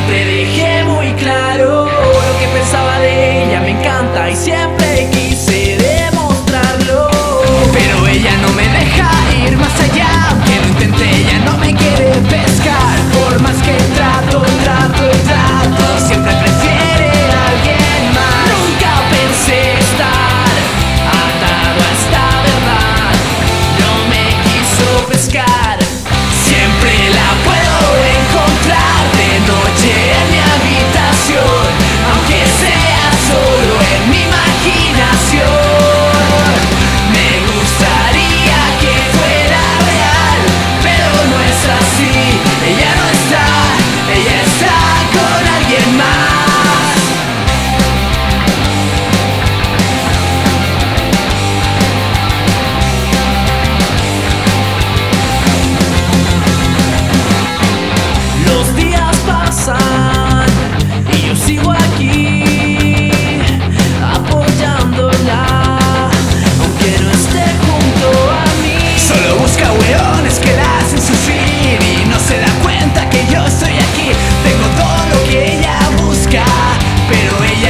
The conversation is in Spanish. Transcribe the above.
Siempre dejé muy claro lo que pensaba de ella, me encanta y siempre quise demostrarlo. Pero ella no me deja ir más allá, aunque lo intenté, ella no me quiere pescar. Por más que trato, siempre prefiere a alguien más. Nunca pensé estar atado a esta verdad, no me quiso pescar. Siempre la puedo encontrar de noche en mi habitación, aunque sea solo en mi imaginación. Me gustaría que fuera real, pero no es así. Ella no está, ella está con alguien más. Los días pasan y yo sigo aquí apoyándola, aunque no esté junto a mí. Solo busca hueones que la hacen sufrir y no se da cuenta que yo estoy aquí. Tengo todo lo que ella busca, pero ella